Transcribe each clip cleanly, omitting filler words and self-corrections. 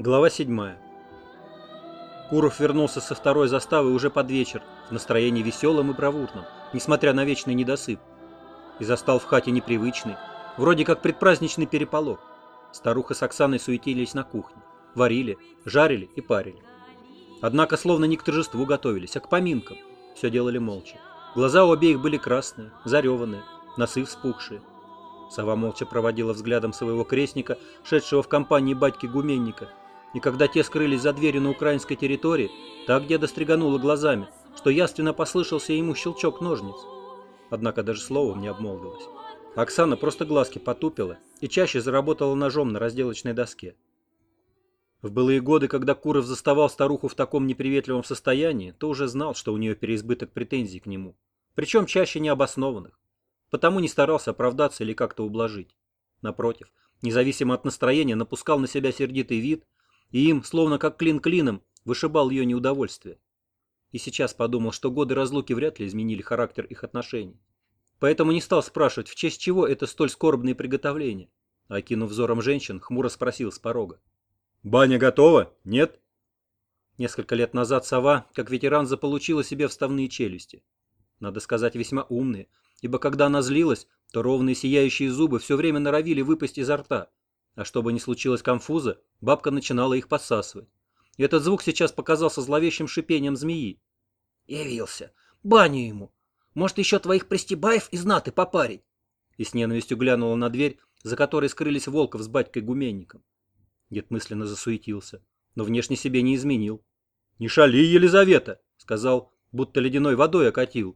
Глава 7. Куров вернулся со второй заставы уже под вечер, в настроении веселым и бравурным, несмотря на вечный недосып. И застал в хате непривычный, вроде как предпраздничный переполох. Старуха с Оксаной суетились на кухне, варили, жарили и парили. Однако словно не к торжеству готовились, а к поминкам. Все делали молча. Глаза у обеих были красные, зареванные, носы вспухшие. Сова молча проводила взглядом своего крестника, шедшего в компании батьки-гуменника, и когда те скрылись за дверью на украинской территории, так деда стриганула глазами, что яственно послышался ему щелчок ножниц. Однако даже словом не обмолвилась. Оксана просто глазки потупила и чаще заработала ножом на разделочной доске. В былые годы, когда Куров заставал старуху в таком неприветливом состоянии, то уже знал, что у нее переизбыток претензий к нему, причем чаще необоснованных. Потому не старался оправдаться или как-то ублажить. Напротив, независимо от настроения, напускал на себя сердитый вид, и им, словно как клин клином, вышибал ее неудовольствие. И сейчас подумал, что годы разлуки вряд ли изменили характер их отношений. Поэтому не стал спрашивать, в честь чего это столь скорбные приготовления, а, окинув взором женщин, хмуро спросил с порога: «Баня готова? Нет?» Несколько лет назад сова, как ветеран, заполучила себе вставные челюсти. Надо сказать, весьма умные, ибо когда она злилась, то ровные сияющие зубы все время норовили выпасть изо рта, а чтобы не случилось конфуза, бабка начинала их подсасывать. И этот звук сейчас показался зловещим шипением змеи. «Явился! Баню ему! Может, еще твоих пристебаев из наты попарить?» И с ненавистью глянула на дверь, за которой скрылись Волков с батькой-гуменником. Дед мысленно засуетился, но внешне себе не изменил. «Не шали, Елизавета!» — сказал, будто ледяной водой окатил.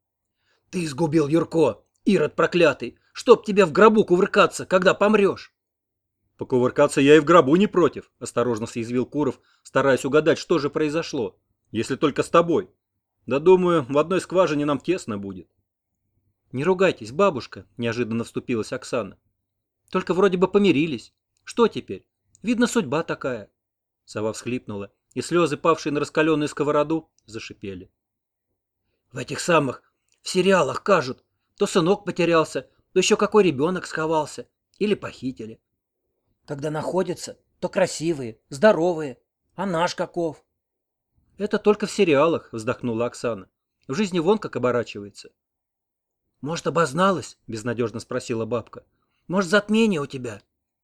«Ты сгубил Юрко, Ирод проклятый! Чтоб тебе в гробу кувыркаться, когда помрешь!» «Покувыркаться я и в гробу не против», — осторожно съязвил Куров, стараясь угадать, что же произошло, если только с тобой. Да, думаю, в одной скважине нам тесно будет. «Не ругайтесь, бабушка», — неожиданно вступилась Оксана. «Только вроде бы помирились. Что теперь? Видно, судьба такая». Сова всхлипнула, и слезы, павшие на раскаленную сковороду, зашипели. «В этих самых, в сериалах кажут, то сынок потерялся, то еще какой ребенок сховался, или похитили. Когда находятся, то красивые, здоровые, а наш каков?» «Это только в сериалах», — вздохнула Оксана. «В жизни вон как оборачивается». «Может, обозналась?» — безнадежно спросила бабка. «Может, затмение у тебя?»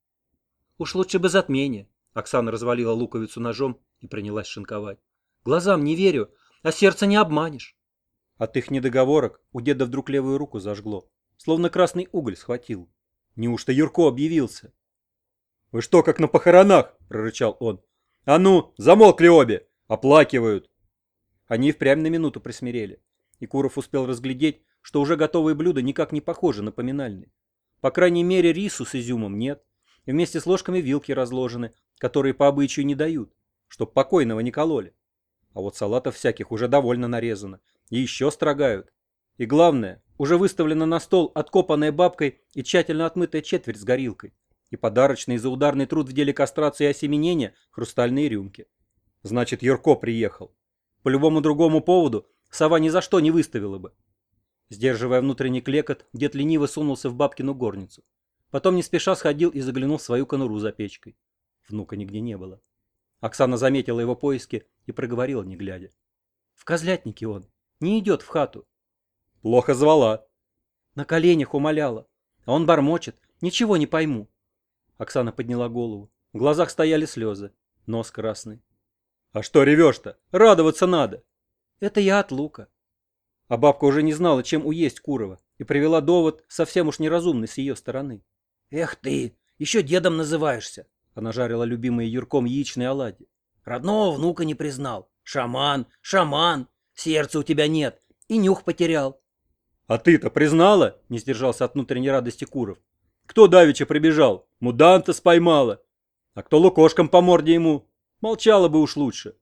«Уж лучше бы затмение», — Оксана развалила луковицу ножом и принялась шинковать. «Глазам не верю, а сердце не обманешь». От их недоговорок у деда вдруг левую руку зажгло, словно красный уголь схватил. Неужто Юрко объявился? «Вы что, как на похоронах?» — прорычал он. «А ну, замолкли обе! Оплакивают!» Они впрямь на минуту присмирели, и Куров успел разглядеть, что уже готовые блюда никак не похожи на поминальные. По крайней мере, рису с изюмом нет, и вместе с ложками вилки разложены, которые по обычаю не дают, чтоб покойного не кололи. А вот салатов всяких уже довольно нарезано, и еще строгают. И главное, уже выставлена на стол откопанная бабкой и тщательно отмытая четверть с горилкой, и подарочный за ударный труд в деле кастрации и осеменения хрустальные рюмки. Значит, Юрко приехал. По любому другому поводу сова ни за что не выставила бы. Сдерживая внутренний клекот, дед лениво сунулся в бабкину горницу. Потом не спеша сходил и заглянул в свою конуру за печкой. Внука нигде не было. Оксана заметила его поиски и проговорила, не глядя: «В козлятнике он. Не идет в хату». «Плохо звала». «На коленях умоляла. А он бормочет. Ничего не пойму». Оксана подняла голову. В глазах стояли слезы. Нос красный. «А что ревешь-то? Радоваться надо». «Это я от лука». А бабка уже не знала, чем уесть Курова, и привела довод, совсем уж неразумный с ее стороны. «Эх ты, еще дедом называешься!» Она жарила любимые Юрком яичные оладьи. «Родного внука не признал. Шаман, шаман! Сердца у тебя нет, и нюх потерял». «А ты-то признала?» — не сдержался от внутренней радости Куров. «Кто давеча прибежал? Муданта споймала. А кто лукошком по морде ему? Молчала бы уж лучше».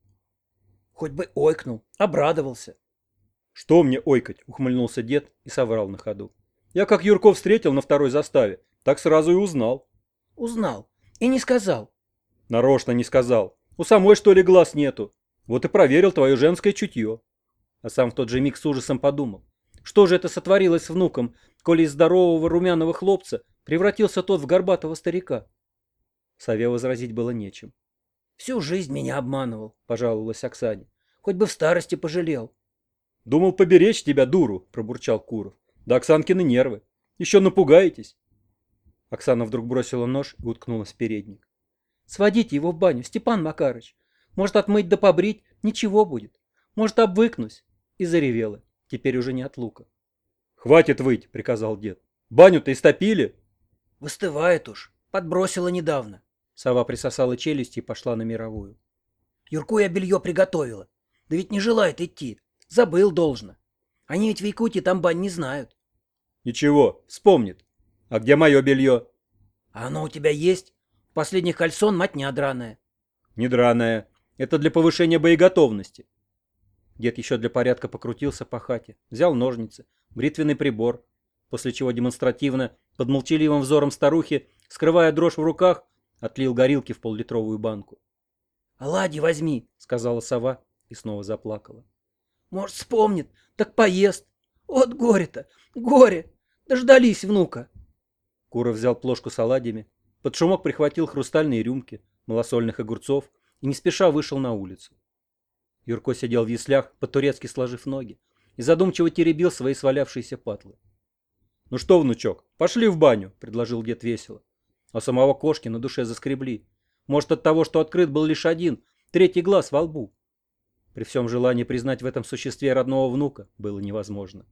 «Хоть бы ойкнул, обрадовался». «Что мне ойкать?» — ухмыльнулся дед и соврал на ходу. «Я как Юрко встретил на второй заставе, так сразу и узнал». «Узнал? И не сказал?» «Нарочно не сказал. У самой, что ли, глаз нету? Вот и проверил твое женское чутье». А сам в тот же миг с ужасом подумал: что же это сотворилось с внуком, коли из здорового румяного хлопца превратился тот в горбатого старика? Сове возразить было нечем. Всю жизнь меня обманывал, пожаловалась Оксане. Хоть бы в старости пожалел. Думал поберечь тебя, дуру, пробурчал Куров. Да Оксанкины нервы. Еще напугаетесь. Оксана вдруг бросила нож и уткнулась в передник. Сводите его в баню, Степан Макарыч. Может, отмыть да побрить, ничего будет. Может, обвыкнусь. И заревела, теперь уже не от лука. Хватит выть, приказал дед. Баню-то истопили? Выстывает уж, подбросила недавно. Сова присосала челюсти и пошла на мировую. Юрку я белье приготовила. Да ведь не желает идти. Забыл должно. Они ведь в Якутии там бань не знают. Ничего, вспомнит. А где мое белье? А оно у тебя есть? В последних кальсон мотня драная. Не драное. Это для повышения боеготовности. Дед еще для порядка покрутился по хате, взял ножницы, бритвенный прибор, после чего демонстративно, под молчаливым взором старухи, скрывая дрожь в руках, отлил горилки в пол-литровую банку. «Оладьи возьми», — сказала сова и снова заплакала. «Может, вспомнит, так поест. Вот горе-то, горе! Дождались внука!» Куров взял плошку с оладьями, под шумок прихватил хрустальные рюмки, малосольных огурцов и не спеша вышел на улицу. Юрко сидел в яслях, по-турецки сложив ноги, и задумчиво теребил свои свалявшиеся патлы. «Ну что, внучок, пошли в баню», — предложил дед весело. А самого кошки на душе заскребли. Может, от того, что открыт был лишь один, третий глаз во лбу. При всем желании признать в этом существе родного внука было невозможно.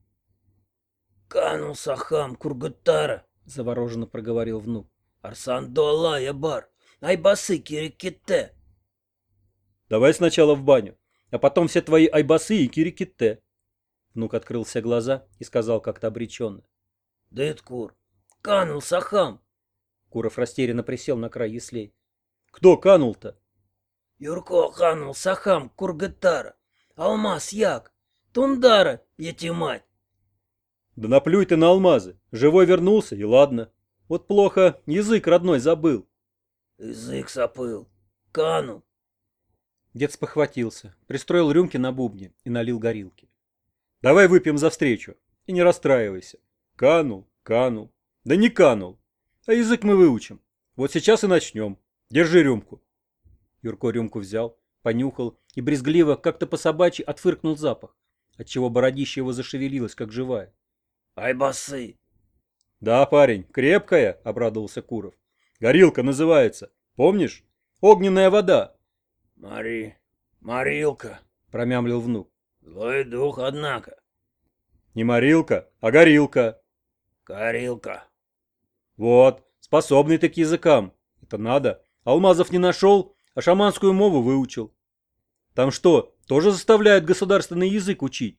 «Канул сахам кургутара», — завороженно проговорил внук. «Арсан дуала я бар, айбасы кириките». «Давай сначала в баню, а потом все твои айбасы и кириките». Внук открыл все глаза и сказал как-то обреченно. «Дыткур, канул сахам». Куров растерянно присел на край яслей. «Кто канул-то?» «Юрко канул сахам кургутара, алмаз як, тундара, мать». «Да наплюй ты на алмазы, живой вернулся и ладно. Вот плохо, язык родной забыл». «Язык сопыл, канул». Дед спохватился, пристроил рюмки на бубне и налил горилки. «Давай выпьем за встречу и не расстраивайся. Канул, канул. Да не канул. А язык мы выучим. Вот сейчас и начнем. Держи рюмку». Юрко рюмку взял, понюхал и брезгливо, как-то по-собачьи, отфыркнул запах, отчего бородища его зашевелилось, как живая. «Айбасы». «Да, парень, крепкая», — обрадовался Куров. «Горилка называется. Помнишь? Огненная вода». Морилка», — промямлил внук. «Злой дух, однако». «Не морилка, а горилка». «Горилка». «Вот, способный ты к языкам. Это надо. Алмазов не нашел, а шаманскую мову выучил. Там что, тоже заставляют государственный язык учить?»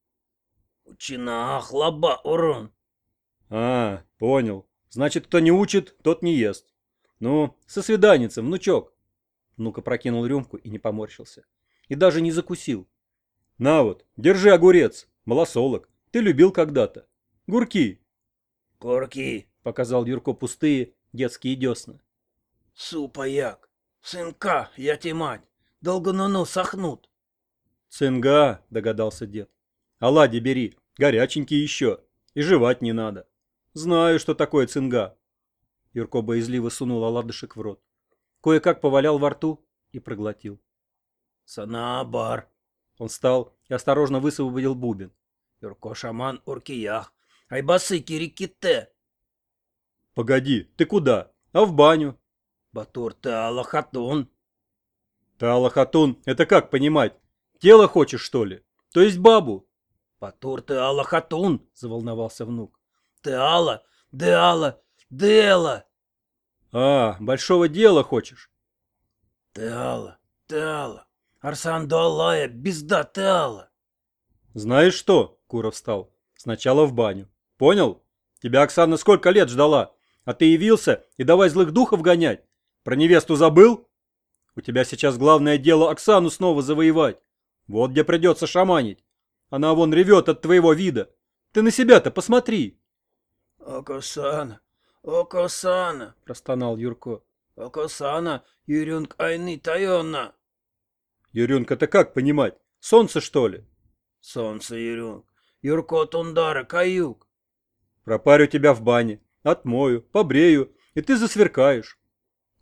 «Учина хлоба урон». «А, понял. Значит, кто не учит, тот не ест. Ну, со свиданицем, внучок». Внук опрокинул рюмку и не поморщился. И даже не закусил. «На вот, держи огурец, малосолок. Ты любил когда-то. Гурки». «Горки», — показал Юрко пустые детские десна. «Супа як, сынка, я те мать, долго сохнут». «Цинга», — догадался дед. «Оладьи бери, горяченькие еще. И жевать не надо. Знаю, что такое цинга». Юрко боязливо сунул оладышек в рот. Кое-как повалял во рту и проглотил. «Санабар». Он встал и осторожно высвободил бубен. «Юрко шаман уркиях, айбасы кириките». «Погоди, ты куда? А в баню?» «Батур ты аллахатун». «Таала-хатун, это как понимать? Тело хочешь, что ли? То есть бабу?» «Батур ты аллахатун», — заволновался внук. «Ты алла, деала, дела». «А, большого дела хочешь?» «Ты алла, Арсан дуалая, безда ты алла». «Знаешь что?» — Куров встал. «Сначала в баню. Понял? Тебя Оксана сколько лет ждала, а ты явился и давай злых духов гонять. Про невесту забыл? У тебя сейчас главное дело Оксану снова завоевать. Вот где придется шаманить. Она вон ревет от твоего вида. Ты на себя-то посмотри». «Оксана, Оксана», — простонал Юрко. «Оксана, Юрюнг айны тайона». «Юрюнка-то как понимать? Солнце, что ли?» «Солнце, Юрюнг, Юрко тундара, каюк». «Пропарю тебя в бане, отмою, побрею, и ты засверкаешь».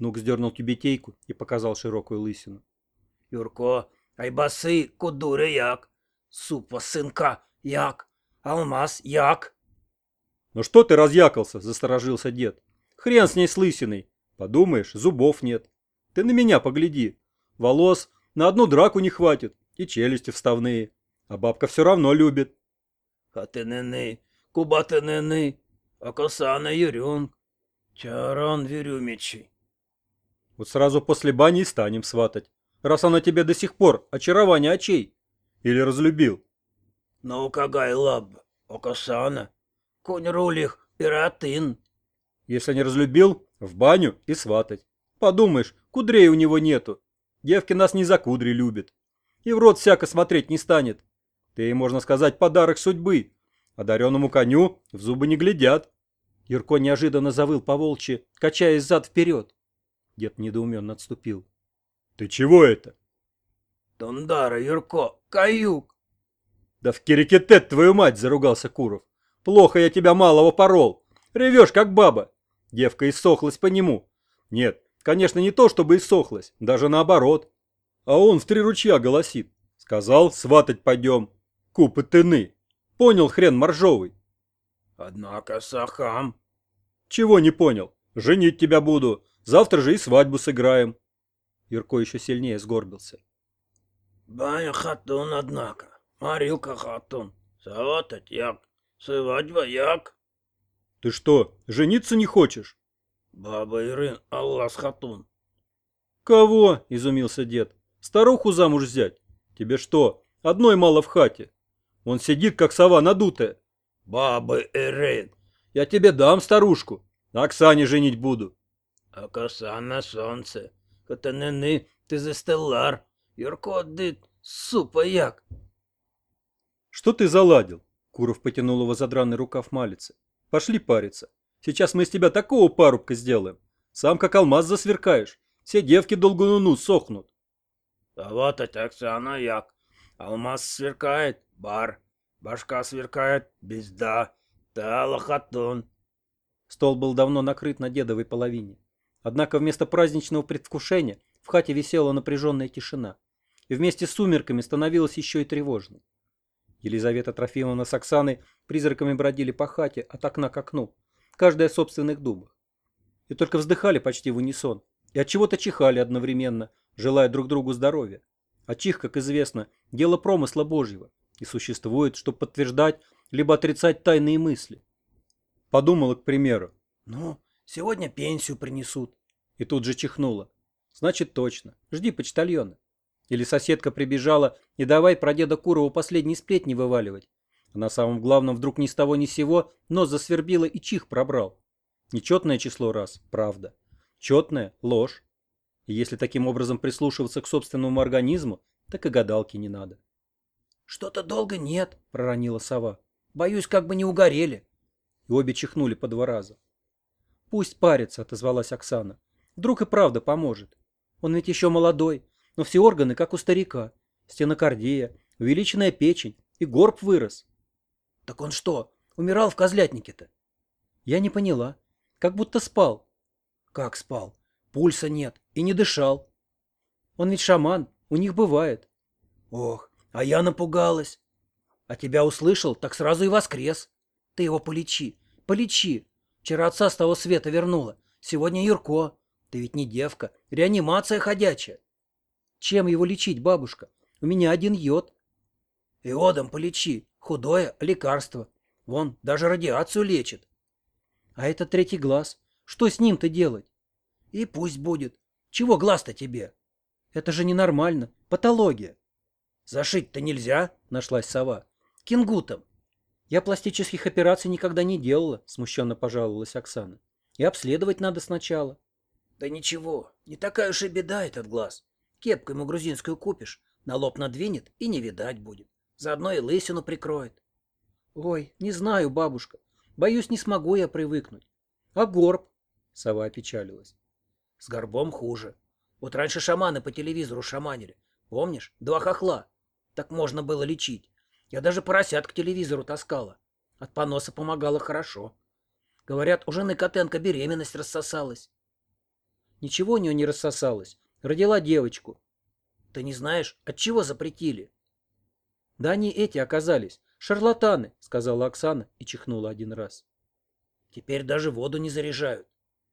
Нук сдернул тюбетейку и показал широкую лысину. Юрко, айбасы кудури як, супа сынка як, алмаз як. Ну что ты разъякался, засторожился дед. Хрен с ней с лысиной. Подумаешь, зубов нет. Ты на меня погляди. Волос на одну драку не хватит, и челюсти вставные. А бабка все равно любит. Хатыныны, кубатыныны, акосана юрюнг, чаран верюмичи. Вот сразу после бани и станем сватать. Раз она тебе до сих пор очарование очей. Или разлюбил. Ну кагай лаб, акосана, конь рулих пиратын. Если не разлюбил, в баню и сватать. Подумаешь, кудрей у него нету. Девки нас не за кудри любят. И в рот всяко смотреть не станет. Ты ей, можно сказать, подарок судьбы. Одаренному коню в зубы не глядят. Юрко неожиданно завыл по-волчьи, качаясь зад-вперед. Дед недоуменно отступил. Ты чего это? Тундара, Юрко, каюк. Да в кирикетет твою мать, заругался Куров. Плохо я тебя малого порол. Ревешь, как баба. Девка иссохлась по нему. Нет, конечно, не то, чтобы иссохлась, даже наоборот. А он в 3 ручья голосит. Сказал, сватать пойдем. Купы тыны. Понял, хрен моржовый. Однако сахам. Чего не понял? Женить тебя буду. Завтра же и свадьбу сыграем. Юрко еще сильнее сгорбился. Баня хатун, однако. Марилка хатун. Сватать як. Свадьба як. Ты что, жениться не хочешь? Баба Ирын, Аллас хатун. Кого? Изумился дед. Старуху замуж взять? Тебе что, одной мало в хате? Он сидит, как сова надутая. Баба Ирын. Я тебе дам старушку. На Оксане женить буду. Акоса на солнце. Хатыныны, ты застеллар. Юрко дыт, супа як. Что ты заладил? Куров потянул его за драный рукав малицы. Пошли париться. Сейчас мы из тебя такого парубка сделаем. Сам как алмаз засверкаешь. Все девки долгуну сохнут. А вот Оксана як. Алмаз сверкает, бар. Башка сверкает, безда. Тала хатун. Стол был давно накрыт на дедовой половине. Однако вместо праздничного предвкушения в хате висела напряженная тишина. И вместе с сумерками становилось еще и тревожно. Елизавета Трофимовна с Оксаной призраками бродили по хате от окна к окну, каждая в собственных думах. И только вздыхали почти в унисон, и от чего-то чихали одновременно, желая друг другу здоровья. А чих, как известно, дело промысла Божьего, и существует, чтобы подтверждать либо отрицать тайные мысли. Подумала, к примеру, Ну, сегодня пенсию принесут. и тут же чихнула. Значит, точно, жди почтальона. Или соседка прибежала и давай про деда Курова последние сплетни вываливать. А на самом главном вдруг ни с того ни с сего нос засвербило и чих пробрал. Нечетное число раз, правда. Четное – ложь. И если таким образом прислушиваться к собственному организму, так и гадалки не надо. Что-то долго нет, проронила сова. Боюсь, как бы не угорели. И обе чихнули по 2 раза. Пусть парится, отозвалась Оксана. Вдруг и правда поможет. Он ведь еще молодой, но все органы, как у старика. Стенокардия, увеличенная печень, и горб вырос. Так он что, умирал в козлятнике-то? Я не поняла. Как будто спал. Как спал? Пульса нет и не дышал. Он ведь шаман, у них бывает. Ох, а я напугалась. А тебя услышал, так сразу и воскрес. Ты его полечи, полечи. Вчера отца с того света вернула. Сегодня Юрко. Ты ведь не девка, реанимация ходячая. Чем его лечить, бабушка? У меня один йод. Иодом полечи. Худое лекарство. Вон, даже радиацию лечит. А это 3-й глаз. Что с ним-то делать? И пусть будет. Чего глаз-то тебе? Это же ненормально. Патология. Зашить-то нельзя, нашлась сова. Кингутом. Я пластических операций никогда не делала, смущенно пожаловалась Оксана. И обследовать надо сначала. Да ничего, не такая уж и беда этот глаз. Кепку ему грузинскую купишь, на лоб надвинет и не видать будет. Заодно и лысину прикроет. Ой, не знаю, бабушка. Боюсь, не смогу я привыкнуть. А горб? Сова опечалилась. С горбом хуже. Вот раньше шаманы по телевизору шаманили. Помнишь? 2 хохла. Так можно было лечить. Я даже поросят к телевизору таскала. От поноса помогало хорошо. Говорят, у жены Котенко беременность рассосалась. Ничего у нее не рассосалось. Родила девочку. Ты не знаешь, от чего запретили? Да они эти оказались. Шарлатаны, сказала Оксана и чихнула один раз. Теперь даже воду не заряжают.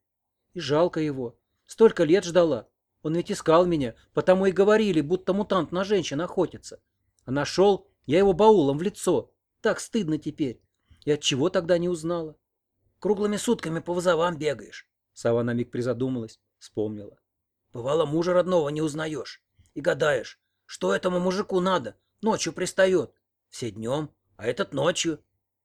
И жалко его. Столько лет ждала. Он ведь искал меня, потому и говорили, будто мутант на женщин охотится. А нашел, я его баулом в лицо. Так стыдно теперь. И от чего тогда не узнала? Круглыми сутками по вызовам бегаешь. Сова на миг призадумалась, вспомнила. Бывало, мужа родного не узнаешь. И гадаешь, что этому мужику надо. Ночью пристает. Все днем, а этот ночью.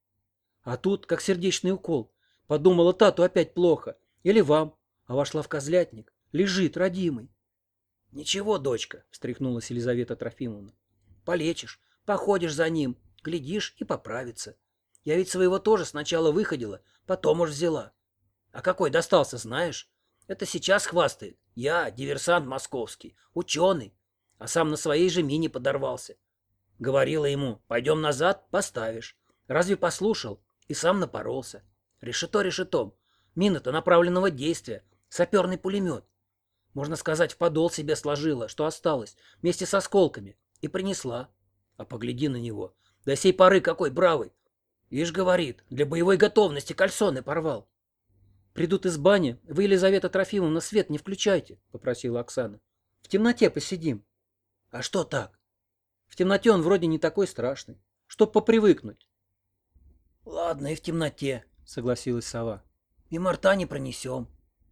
А тут, как сердечный укол. Подумала, тату опять плохо. Или вам. А вошла в козлятник. Лежит, родимый. Ничего, дочка, встряхнулась Елизавета Трофимовна. Полечишь, походишь за ним, глядишь и поправится. Я ведь своего тоже сначала выходила, потом уж взяла. А какой достался, знаешь? Это сейчас хвастает. Я диверсант московский, ученый. А сам на своей же мине подорвался. Говорила ему, пойдем назад, поставишь. Разве послушал? И сам напоролся. Решето решетом. Мина-то направленного действия. Саперный пулемет. Можно сказать, в подол себе сложила, что осталось, вместе с осколками. И принесла. А погляди на него. До сей поры какой бравый. Ишь, говорит, для боевой готовности кальсоны порвал. Придут из бани, вы, Елизавета Трофимовна, свет не включайте, попросила Оксана. В темноте посидим. А что так? В темноте он вроде не такой страшный. Чтоб попривыкнуть. Ладно, и в темноте, согласилась сова. Мимо рта не пронесем.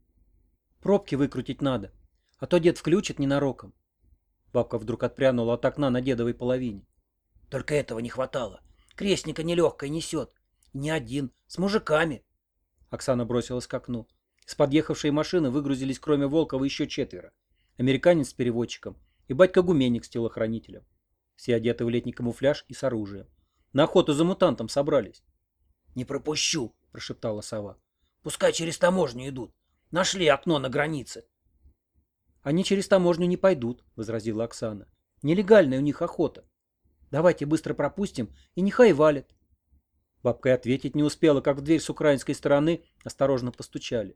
Пробки выкрутить надо, а то дед включит ненароком. Бабка вдруг отпрянула от окна на дедовой половине. Только этого не хватало. Крестника нелегкой несет. Не один, с мужиками. Оксана бросилась к окну. С подъехавшей машины выгрузились кроме Волкова еще 4. Американец с переводчиком и батька-гуменник с телохранителем. Все одеты в летний камуфляж и с оружием. На охоту за мутантом собрались. — Не пропущу, — прошептала сова. — Пускай через таможню идут. Нашли окно на границе. — Они через таможню не пойдут, — возразила Оксана. — Нелегальная у них охота. Давайте быстро пропустим, и нехай валят. Бабка и ответить не успела, как в дверь с украинской стороны осторожно постучали.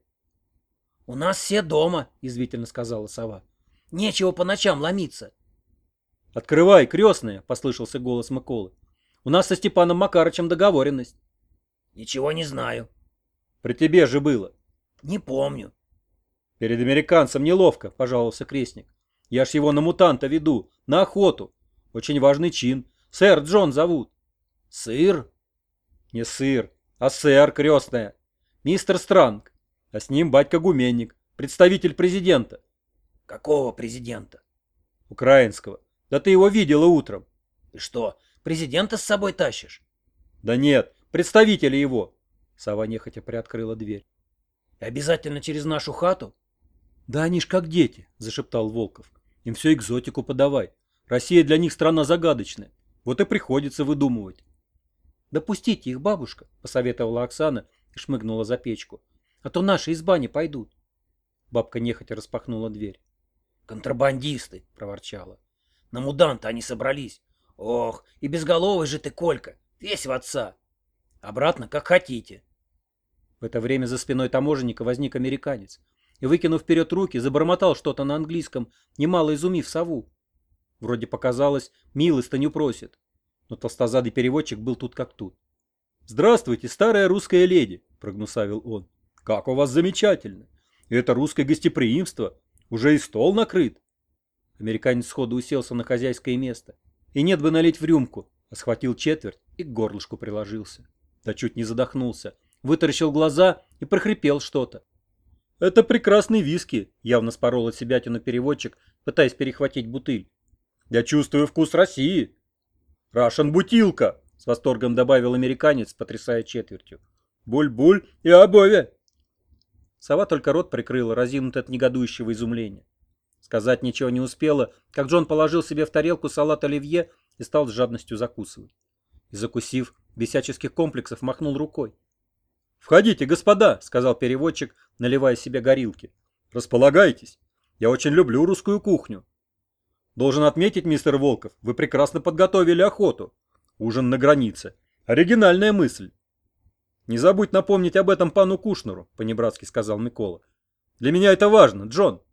— У нас все дома, — язвительно сказала сова. — Нечего по ночам ломиться. — Открывай, крестная, — послышался голос Миколы. — У нас со Степаном Макарычем договоренность. — Ничего не знаю. — При тебе же было. — Не помню. — Перед американцем неловко, — пожаловался крестник. — Я ж его на мутанта веду, на охоту. Очень важный чин. Сэр Джон зовут. — Сыр? — Не сыр, а сэр, крестная. Мистер Странг. А с ним батька-гуменник, представитель президента. — Какого президента? — Украинского. Да ты его видела утром. — Ты что, президента с собой тащишь? — Да нет, представителя его. Сова нехотя приоткрыла дверь. — Обязательно через нашу хату? — Да они ж как дети, — зашептал Волков. Им все экзотику подавай. Россия для них страна загадочная. Вот и приходится выдумывать. — Да пустите их, бабушка, — посоветовала Оксана и шмыгнула за печку. — А то наши из бани пойдут. Бабка нехотя распахнула дверь. — Контрабандисты, — проворчала. — На муданта они собрались. Ох, и безголовый же ты, Колька, весь в отца. Обратно, как хотите. В это время за спиной таможенника возник американец и, выкинув вперед руки, забормотал что-то на английском, немало изумив сову. Вроде показалось, милостыню просит, но толстозадый переводчик был тут как тут. «Здравствуйте, старая русская леди», — прогнусавил он. «Как у вас замечательно! Это русское гостеприимство. Уже и стол накрыт». Американец сходу уселся на хозяйское место. И нет бы налить в рюмку, а схватил четверть и к горлышку приложился. Да чуть не задохнулся. Вытаращил глаза и прохрипел что-то. «Это прекрасный виски», — явно спорол от себятину переводчик, пытаясь перехватить бутыль. «Я чувствую вкус России». «Рашен бутилка», — с восторгом добавил американец, потрясая четвертью. «Буль-буль и обове». Сова только рот прикрыла, разинутый от негодующего изумления. Сказать ничего не успела, как Джон положил себе в тарелку салат оливье и стал с жадностью закусывать. И, закусив, без всяческих комплексов махнул рукой. «Входите, господа», — сказал переводчик, наливая себе горилки. «Располагайтесь. Я очень люблю русскую кухню. Должен отметить, мистер Волков, вы прекрасно подготовили охоту. Ужин на границе. Оригинальная мысль». «Не забудь напомнить об этом пану Кушнеру», — понебратски сказал Микола. Для меня это важно, Джон.